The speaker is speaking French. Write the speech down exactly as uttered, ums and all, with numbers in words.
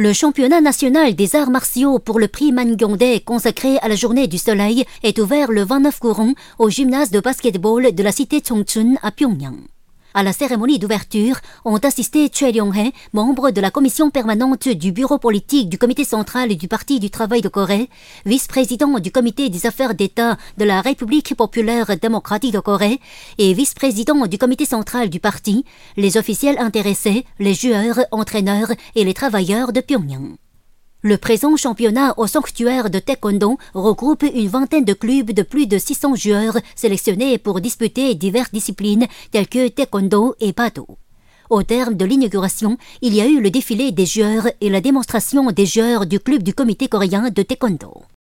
Le championnat national des arts martiaux pour le prix Mangyongdae consacré à la journée du soleil est ouvert le vingt-neuf courant au gymnase de basketball de la cité Chongchun à Pyongyang. À la cérémonie d'ouverture ont assisté Choi Ryong-hae, membre de la commission permanente du bureau politique du comité central du Parti du travail de Corée, vice-président du comité des affaires d'État de la République populaire démocratique de Corée et vice-président du comité central du parti, les officiels intéressés, les joueurs, entraîneurs et les travailleurs de Pyongyang. Le présent championnat au sanctuaire de taekwondo regroupe une vingtaine de clubs de plus de six cents joueurs sélectionnés pour disputer diverses disciplines telles que taekwondo et bado. Au terme de l'inauguration, il y a eu le défilé des joueurs et la démonstration des joueurs du club du comité coréen de taekwondo.